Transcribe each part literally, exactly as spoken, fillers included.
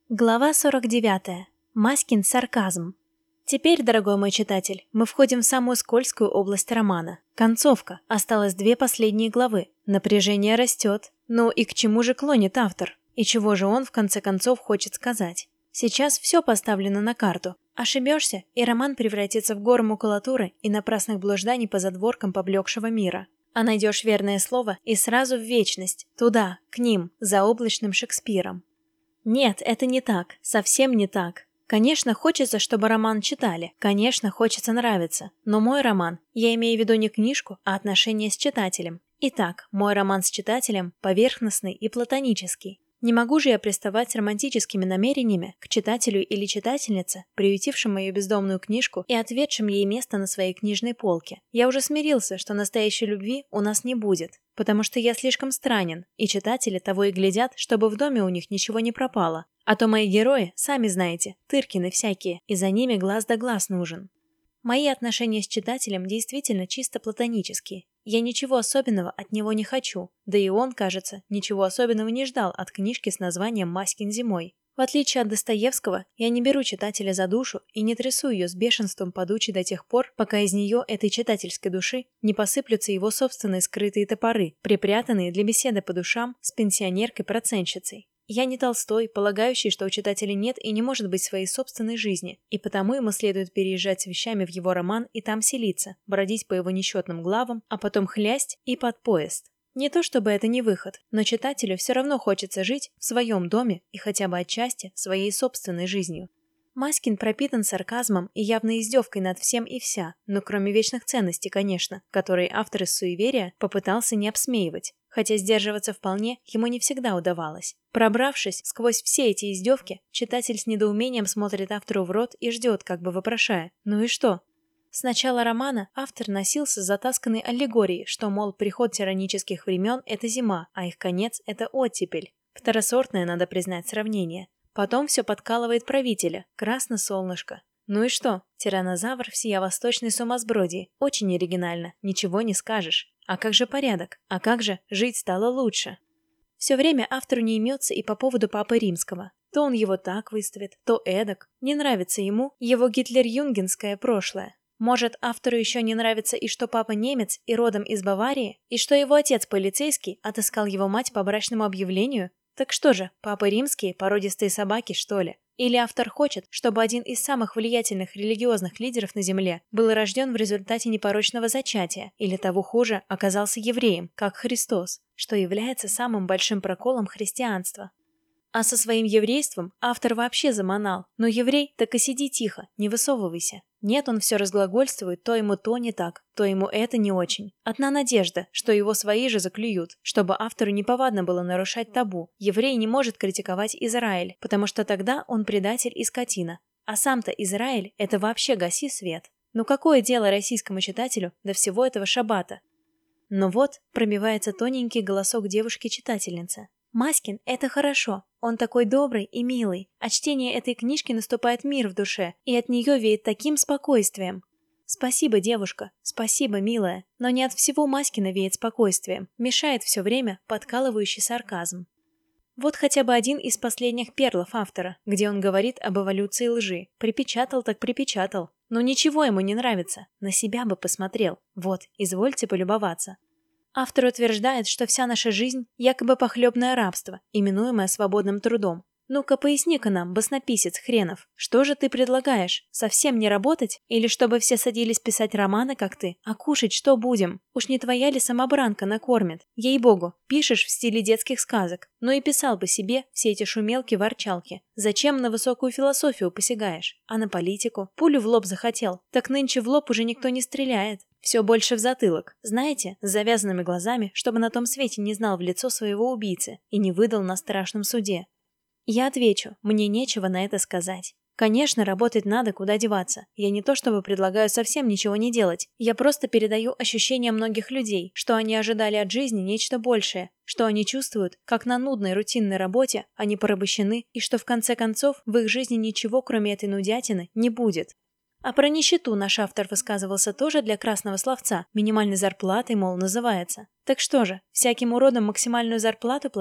Глава сорок девятая. Маськин сарказм. Теперь, дорогой мой читатель, мы входим в самую скользкую область романа. Концовка. Осталось две последние главы. Напряжение растет. Ну и к чему же клонит автор? И чего же он в конце концов хочет сказать? Сейчас все поставлено на карту. Ошибешься, и роман превратится в гору макулатуры и напрасных блужданий по задворкам поблекшего мира. А найдешь верное слово и сразу в вечность, туда, к ним, за облачным Шекспиром. Нет, это не так, совсем не так. Конечно, хочется, чтобы роман читали, конечно, хочется нравиться, но мой роман, я имею в виду не книжку, а отношения с читателем. Итак, мой роман с читателем поверхностный и платонический. Не могу же я приставать с романтическими намерениями к читателю или читательнице, приютившим мою бездомную книжку и отведшим ей место на своей книжной полке. Я уже смирился, что настоящей любви у нас не будет, потому что я слишком странен, и читатели того и глядят, чтобы в доме у них ничего не пропало. А то мои герои, сами знаете, тыркины всякие, и за ними глаз да глаз нужен. Мои отношения с читателем действительно чисто платонические. Я ничего особенного от него не хочу, да и он, кажется, ничего особенного не ждал от книжки с названием «Маськин зимой». В отличие от Достоевского, я не беру читателя за душу и не трясу ее с бешенством подучи до тех пор, пока из нее, этой читательской души, не посыплются его собственные скрытые топоры, припрятанные для беседы по душам с пенсионеркой-процентщицей. Я не Толстой, полагающий, что у читателя нет и не может быть своей собственной жизни, и потому ему следует переезжать с вещами в его роман и там селиться, бродить по его несчетным главам, а потом хлясть и под поезд. Не то чтобы это не выход, но читателю все равно хочется жить в своем доме и хотя бы отчасти своей собственной жизнью. Маськин пропитан сарказмом и явной издевкой над всем и вся, но кроме вечных ценностей, конечно, которые автор из суеверия попытался не обсмеивать, хотя сдерживаться вполне ему не всегда удавалось. Пробравшись сквозь все эти издевки, читатель с недоумением смотрит автору в рот и ждет, как бы вопрошая: «Ну и что?». С начала романа автор носился с затасканной аллегорией, что, мол, приход тиранических времен – это зима, а их конец – это оттепель. Второсортное, надо признать, сравнение. Потом все подкалывает правителя, красно солнышко. Ну и что? Тираннозавр всея восточной сумасбродии. Очень оригинально, ничего не скажешь. А как же порядок? А как же жить стало лучше? Все время автору не имется и по поводу Папы Римского. То он его так выставит, то эдак. Не нравится ему его гитлер-юнгенское прошлое. Может, автору еще не нравится и что папа немец и родом из Баварии, и что его отец полицейский отыскал его мать по брачному объявлению? Так что же, папы римские, породистые собаки, что ли? Или автор хочет, чтобы один из самых влиятельных религиозных лидеров на Земле был рожден в результате непорочного зачатия, или того хуже, оказался евреем, как Христос, что является самым большим проколом христианства? А со своим еврейством автор вообще заманал. Но еврей, так и сиди тихо, не высовывайся. Нет, он все разглагольствует, то ему то не так, то ему это не очень. Одна надежда, что его свои же заклюют, чтобы автору неповадно было нарушать табу. Еврей не может критиковать Израиль, потому что тогда он предатель и скотина. А сам-то Израиль – это вообще гаси свет. Ну какое дело российскому читателю до всего этого шаббата? Но вот пробивается тоненький голосок девушки-читательницы. Маськин – это хорошо, он такой добрый и милый. От чтения этой книжки наступает мир в душе, и от нее веет таким спокойствием. Спасибо, девушка, спасибо, милая, но не от всего Маськина веет спокойствием, мешает все время подкалывающий сарказм. Вот хотя бы один из последних перлов автора, где он говорит об эволюции лжи. Припечатал так припечатал, но ничего ему не нравится, на себя бы посмотрел. Вот, извольте полюбоваться. Автор утверждает, что вся наша жизнь – якобы похлебное рабство, именуемое свободным трудом. Ну-ка поясни-ка нам, баснописец хренов, что же ты предлагаешь? Совсем не работать? Или чтобы все садились писать романы, как ты? А кушать что будем? Уж не твоя ли самобранка накормит? Ей-богу, пишешь в стиле детских сказок. Ну и писал бы себе все эти шумелки-ворчалки. Зачем на высокую философию посягаешь? А на политику? Пулю в лоб захотел. Так нынче в лоб уже никто не стреляет. Все больше в затылок. Знаете, с завязанными глазами, чтобы на том свете не знал в лицо своего убийцы и не выдал на страшном суде. Я отвечу, мне нечего на это сказать. Конечно, работать надо, куда деваться. Я не то чтобы предлагаю совсем ничего не делать. Я просто передаю ощущения многих людей, что они ожидали от жизни нечто большее, что они чувствуют, как на нудной рутинной работе они порабощены, и что в конце концов в их жизни ничего, кроме этой нудятины, не будет. А про нищету наш автор высказывался тоже для красного словца, минимальной зарплатой, мол, называется. Так что же, всяким уродам максимальную зарплату платить?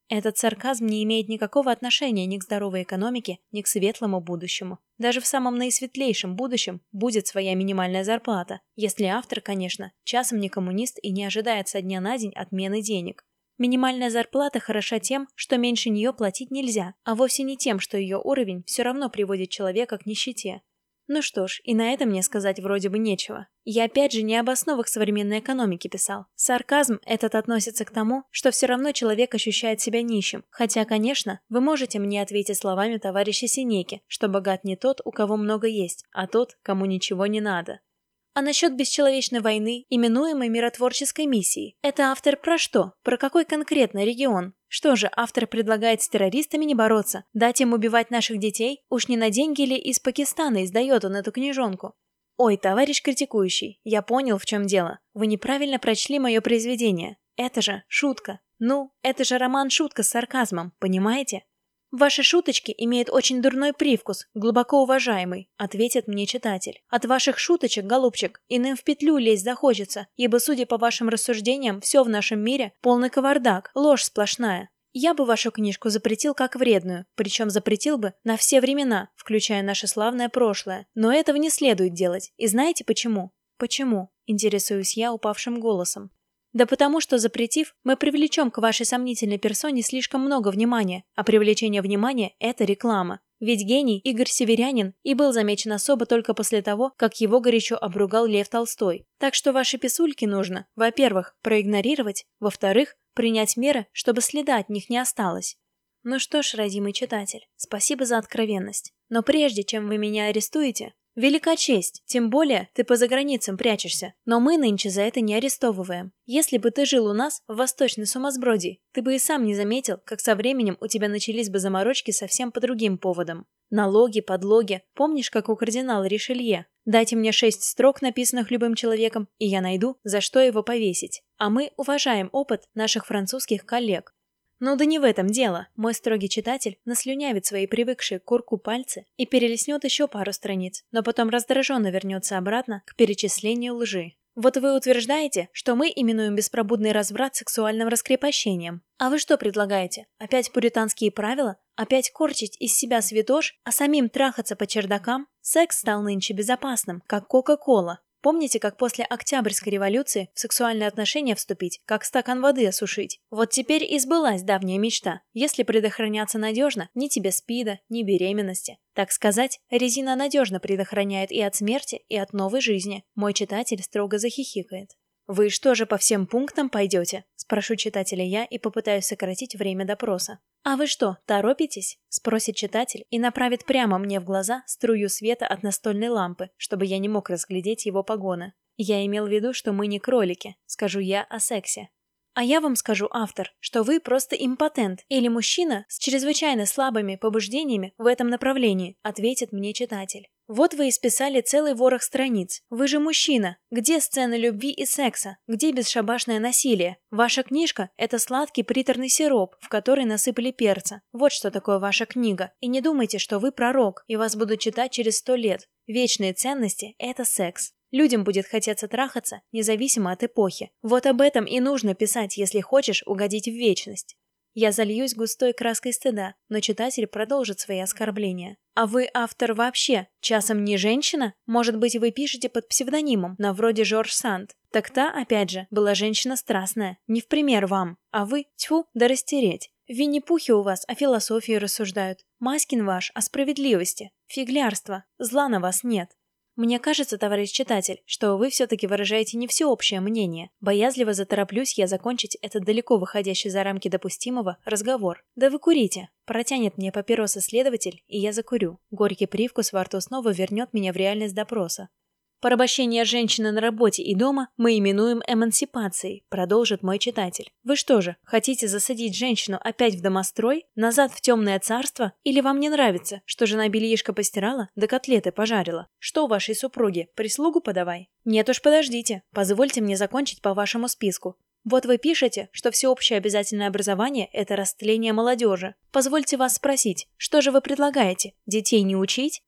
Этот сарказм не имеет никакого отношения ни к здоровой экономике, ни к светлому будущему. Даже в самом наисветлейшем будущем будет своя минимальная зарплата, если автор, конечно, часом не коммунист и не ожидает со дня на день отмены денег. Минимальная зарплата хороша тем, что меньше нее платить нельзя, а вовсе не тем, что ее уровень все равно приводит человека к нищете. Ну что ж, и на это мне сказать вроде бы нечего. Я опять же не об основах современной экономики писал. Сарказм этот относится к тому, что все равно человек ощущает себя нищим. Хотя, конечно, вы можете мне ответить словами товарища Сенеки, что богат не тот, у кого много есть, а тот, кому ничего не надо. А насчет бесчеловечной войны, именуемой миротворческой миссией, это автор про что? Про какой конкретно регион? Что же, автор предлагает с террористами не бороться, дать им убивать наших детей? Уж не на деньги ли из Пакистана издает он эту книжонку? Ой, товарищ критикующий, я понял, в чем дело. Вы неправильно прочли мое произведение. Это же шутка. Ну, это же роман-шутка с сарказмом, понимаете? «Ваши шуточки имеют очень дурной привкус, глубоко уважаемый», — ответит мне читатель. «От ваших шуточек, голубчик, иным в петлю лезть захочется, ибо, судя по вашим рассуждениям, все в нашем мире полный кавардак, ложь сплошная. Я бы вашу книжку запретил как вредную, причем запретил бы на все времена, включая наше славное прошлое. Но этого не следует делать. И знаете почему?» «Почему?» — интересуюсь я упавшим голосом. Да потому что, запретив, мы привлечем к вашей сомнительной персоне слишком много внимания, а привлечение внимания – это реклама. Ведь гений Игорь Северянин и был замечен особо только после того, как его горячо обругал Лев Толстой. Так что ваши писульки нужно, во-первых, проигнорировать, во-вторых, принять меры, чтобы следа от них не осталось. Ну что ж, родимый читатель, спасибо за откровенность. Но прежде чем вы меня арестуете, велика честь, тем более ты по заграницам прячешься, но мы нынче за это не арестовываем. Если бы ты жил у нас в Восточной Сумасбродии, ты бы и сам не заметил, как со временем у тебя начались бы заморочки совсем по другим поводам. Налоги, подлоги, помнишь, как у кардинала Ришелье? Дайте мне шесть строк, написанных любым человеком, и я найду, за что его повесить. А мы уважаем опыт наших французских коллег. Ну да не в этом дело. Мой строгий читатель наслюнявит свои привыкшие к курку пальцы и перелистнет еще пару страниц, но потом раздраженно вернется обратно к перечислению лжи. Вот вы утверждаете, что мы именуем беспробудный разврат сексуальным раскрепощением. А вы что предлагаете? Опять пуританские правила? Опять корчить из себя святош, а самим трахаться по чердакам? Секс стал нынче безопасным, как Кока-Кола. Помните, как после Октябрьской революции в сексуальные отношения вступить, как стакан воды осушить? Вот теперь и сбылась давняя мечта. Если предохраняться надежно, ни тебе спида, ни беременности. Так сказать, резина надежно предохраняет и от смерти, и от новой жизни. Мой читатель строго захихикает. «Вы что же по всем пунктам пойдете?» – спрошу читателя я и попытаюсь сократить время допроса. «А вы что, торопитесь?» – спросит читатель и направит прямо мне в глаза струю света от настольной лампы, чтобы я не мог разглядеть его погоны. Я имел в виду, что мы не кролики, скажу я о сексе. А я вам скажу, автор, что вы просто импотент или мужчина с чрезвычайно слабыми побуждениями в этом направлении, ответит мне читатель. Вот вы исписали целый ворох страниц. Вы же мужчина. Где сцены любви и секса? Где бесшабашное насилие? Ваша книжка – это сладкий приторный сироп, в который насыпали перца. Вот что такое ваша книга. И не думайте, что вы пророк, и вас будут читать через сто лет. Вечные ценности – это секс. Людям будет хотеться трахаться, независимо от эпохи. Вот об этом и нужно писать, если хочешь угодить в вечность. Я зальюсь густой краской стыда, но читатель продолжит свои оскорбления. А вы автор вообще? Часом не женщина? Может быть, вы пишете под псевдонимом, на вроде Жорж Санд. Так та, опять же, была женщина страстная. Не в пример вам. А вы, тьфу, да растереть. В Винни-Пухе у вас о философии рассуждают. Маскин ваш о справедливости. Фиглярство. Зла на вас нет. Мне кажется, товарищ читатель, что вы все-таки выражаете не всеобщее мнение. Боязливо затороплюсь я закончить этот далеко выходящий за рамки допустимого разговор. Да вы курите. Протянет мне папиросы следователь, и я закурю. Горький привкус во рту снова вернет меня в реальность допроса. Порабощение женщины на работе и дома мы именуем эмансипацией, продолжит мой читатель. Вы что же, хотите засадить женщину опять в домострой, назад в темное царство? Или вам не нравится, что жена бельишко постирала, да котлеты пожарила? Что у вашей супруги, прислугу подавай? Нет уж, подождите, позвольте мне закончить по вашему списку. Вот вы пишете, что всеобщее обязательное образование – это растление молодежи. Позвольте вас спросить, что же вы предлагаете? Детей не учить?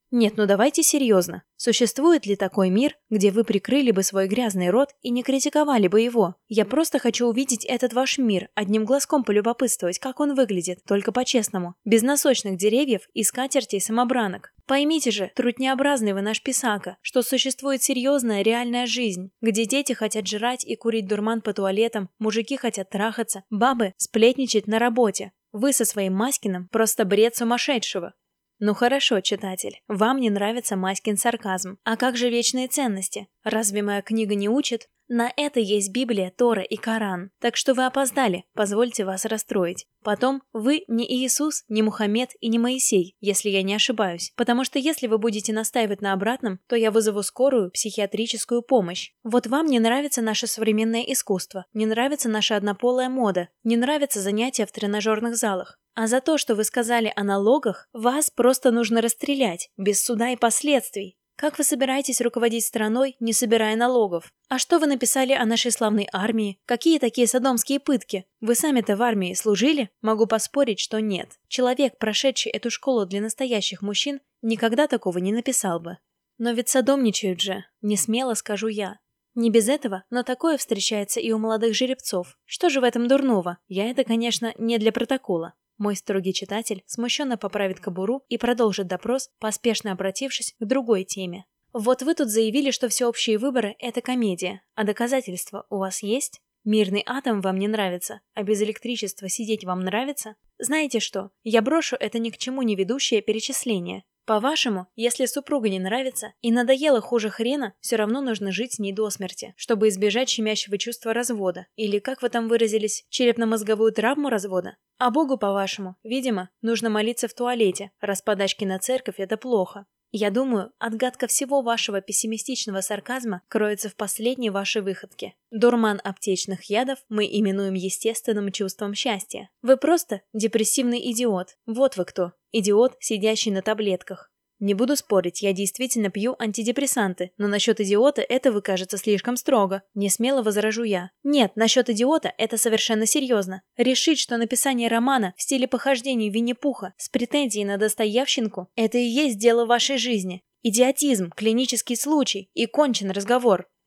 Нет, ну давайте серьезно. Существует ли такой мир, где вы прикрыли бы свой грязный рот и не критиковали бы его? Я просто хочу увидеть этот ваш мир, одним глазком полюбопытствовать, как он выглядит, только по-честному, без носочных деревьев и скатертей самобранок. Поймите же, трутнеобразный вы наш писака, что существует серьезная реальная жизнь, где дети хотят жрать и курить дурман по туалетам, мужики хотят трахаться, бабы сплетничать на работе. Вы со своим Маськиным просто бред сумасшедшего. Ну хорошо, читатель, вам не нравится Маськин сарказм. А как же вечные ценности? Разве моя книга не учит? На это есть Библия, Тора и Коран. Так что вы опоздали, позвольте вас расстроить. Потом, вы не Иисус, не Мухаммед и не Моисей, если я не ошибаюсь. Потому что если вы будете настаивать на обратном, то я вызову скорую психиатрическую помощь. Вот вам не нравится наше современное искусство, не нравится наша однополая мода, не нравятся занятия в тренажерных залах. А за то, что вы сказали о налогах, вас просто нужно расстрелять, без суда и последствий. Как вы собираетесь руководить страной, не собирая налогов? А что вы написали о нашей славной армии? Какие такие содомские пытки? Вы сами-то в армии служили? Могу поспорить, что нет. Человек, прошедший эту школу для настоящих мужчин, никогда такого не написал бы. Но ведь содомничают же, не смело скажу я. Не без этого, но такое встречается и у молодых жеребцов. Что же в этом дурного? Я это, конечно, не для протокола. Мой строгий читатель смущенно поправит кобуру и продолжит допрос, поспешно обратившись к другой теме. Вот вы тут заявили, что всеобщие выборы – это комедия. А доказательства у вас есть? Мирный атом вам не нравится, а без электричества сидеть вам нравится? Знаете что, я брошу это ни к чему не ведущее перечисление. По-вашему, если супруга не нравится и надоело хуже хрена, все равно нужно жить с ней до смерти, чтобы избежать щемящего чувства развода. Или, как вы там выразились, черепно-мозговую травму развода? А Богу, по-вашему, видимо, нужно молиться в туалете, раз подачки на церковь – это плохо. Я думаю, отгадка всего вашего пессимистичного сарказма кроется в последней вашей выходке. Дурман аптечных ядов мы именуем естественным чувством счастья. Вы просто депрессивный идиот. Вот вы кто. Идиот, сидящий на таблетках. Не буду спорить, я действительно пью антидепрессанты, но насчет идиота это вы, кажется, слишком строго. Не смело возражу я. Нет, насчет идиота это совершенно серьезно. Решить, что написание романа в стиле похождений Винни-Пуха с претензией на Достоевщинку – это и есть дело вашей жизни. Идиотизм, клинический случай и кончен разговор.